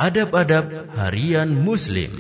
Adab-adab harian Muslim.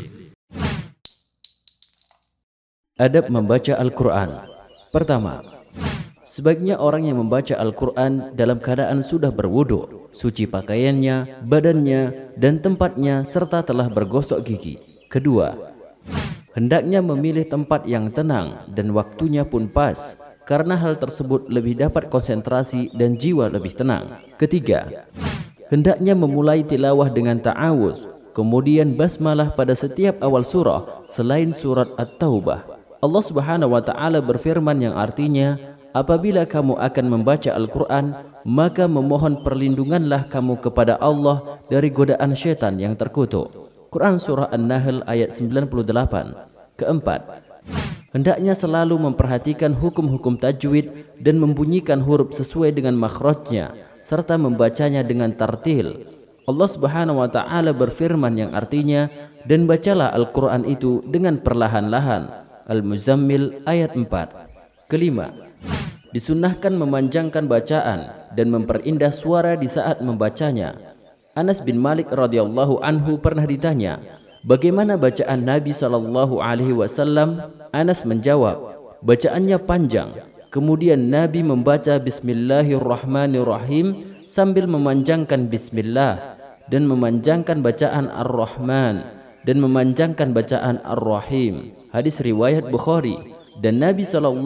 Adab membaca Al-Quran. Pertama, sebaiknya orang yang membaca Al-Quran dalam keadaan sudah berwudu, suci pakaiannya, badannya, dan tempatnya, serta telah bergosok gigi. Kedua, hendaknya memilih tempat yang tenang dan waktunya pun pas, karena hal tersebut lebih dapat konsentrasi dan jiwa lebih tenang. Ketiga, hendaknya memulai tilawah dengan ta'awuz, kemudian basmalah pada setiap awal surah selain surat At-Taubah. Allah Subhanahu wa taala berfirman yang artinya, apabila kamu akan membaca Al-Quran, maka memohon perlindunganlah kamu kepada Allah dari godaan syaitan yang terkutuk. Quran Surah An-Nahl ayat 98. Keempat, hendaknya selalu memperhatikan hukum-hukum tajwid dan membunyikan huruf sesuai dengan makhrajnya, serta membacanya dengan tartil. Allah Subhanahu wa taala berfirman yang artinya, dan bacalah Al-Quran itu dengan perlahan-lahan. Al-Muzammil ayat 4. Kelima, disunnahkan memanjangkan bacaan dan memperindah suara di saat membacanya. Anas bin Malik radhiyallahu anhu pernah ditanya, bagaimana bacaan Nabi SAW? Anas menjawab, bacaannya panjang. Kemudian Nabi membaca Bismillahirrahmanirrahim sambil memanjangkan Bismillah, dan memanjangkan bacaan Ar-Rahman, dan memanjangkan bacaan Ar-Rahim. Hadis riwayat Bukhari. Dan Nabi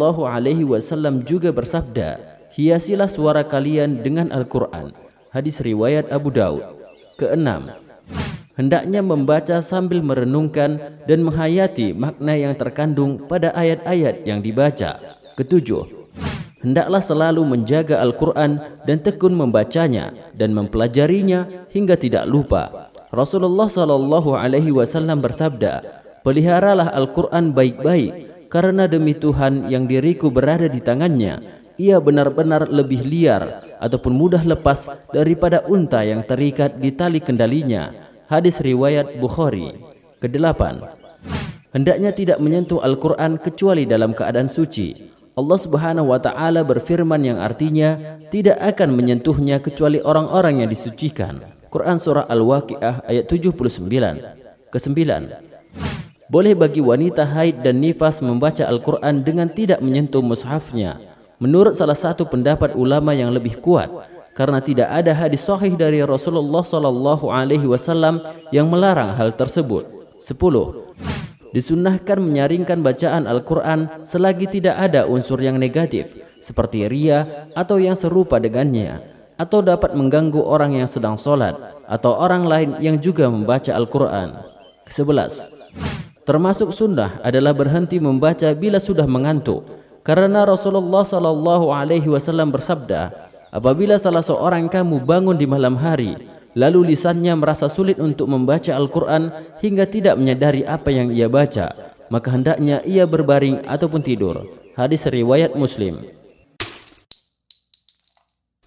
SAW juga bersabda, hiasilah suara kalian dengan Al-Quran. Hadis riwayat Abu Daud. Keenam, hendaknya membaca sambil merenungkan dan menghayati makna yang terkandung pada ayat-ayat yang dibaca. Ketujuh, hendaklah selalu menjaga Al-Quran dan tekun membacanya dan mempelajarinya hingga tidak lupa. Rasulullah SAW bersabda, peliharalah Al-Quran baik-baik, karena demi Tuhan yang diriku berada di tangannya, ia benar-benar lebih liar ataupun mudah lepas daripada unta yang terikat di tali kendalinya. Hadis riwayat Bukhari. Kedelapan, hendaknya tidak menyentuh Al-Quran kecuali dalam keadaan suci. Allah Subhanahu wa taala berfirman yang artinya, tidak akan menyentuhnya kecuali orang-orang yang disucikan. Quran Surah Al-Waqi'ah ayat 79. Kesembilan, boleh bagi wanita haid dan nifas membaca Al-Quran dengan tidak menyentuh mushafnya, menurut salah satu pendapat ulama yang lebih kuat, karena tidak ada hadis sahih dari Rasulullah SAW yang melarang hal tersebut. 10. Disunnahkan menyaringkan bacaan Al-Quran selagi tidak ada unsur yang negatif, seperti riya atau yang serupa dengannya, atau dapat mengganggu orang yang sedang sholat, atau orang lain yang juga membaca Al-Quran. 11. Termasuk sunnah adalah berhenti membaca bila sudah mengantuk, karena Rasulullah SAW bersabda, apabila salah seorang kamu bangun di malam hari, lalu lisannya merasa sulit untuk membaca Al-Quran hingga tidak menyadari apa yang ia baca, maka hendaknya ia berbaring ataupun tidur. Hadis riwayat Muslim.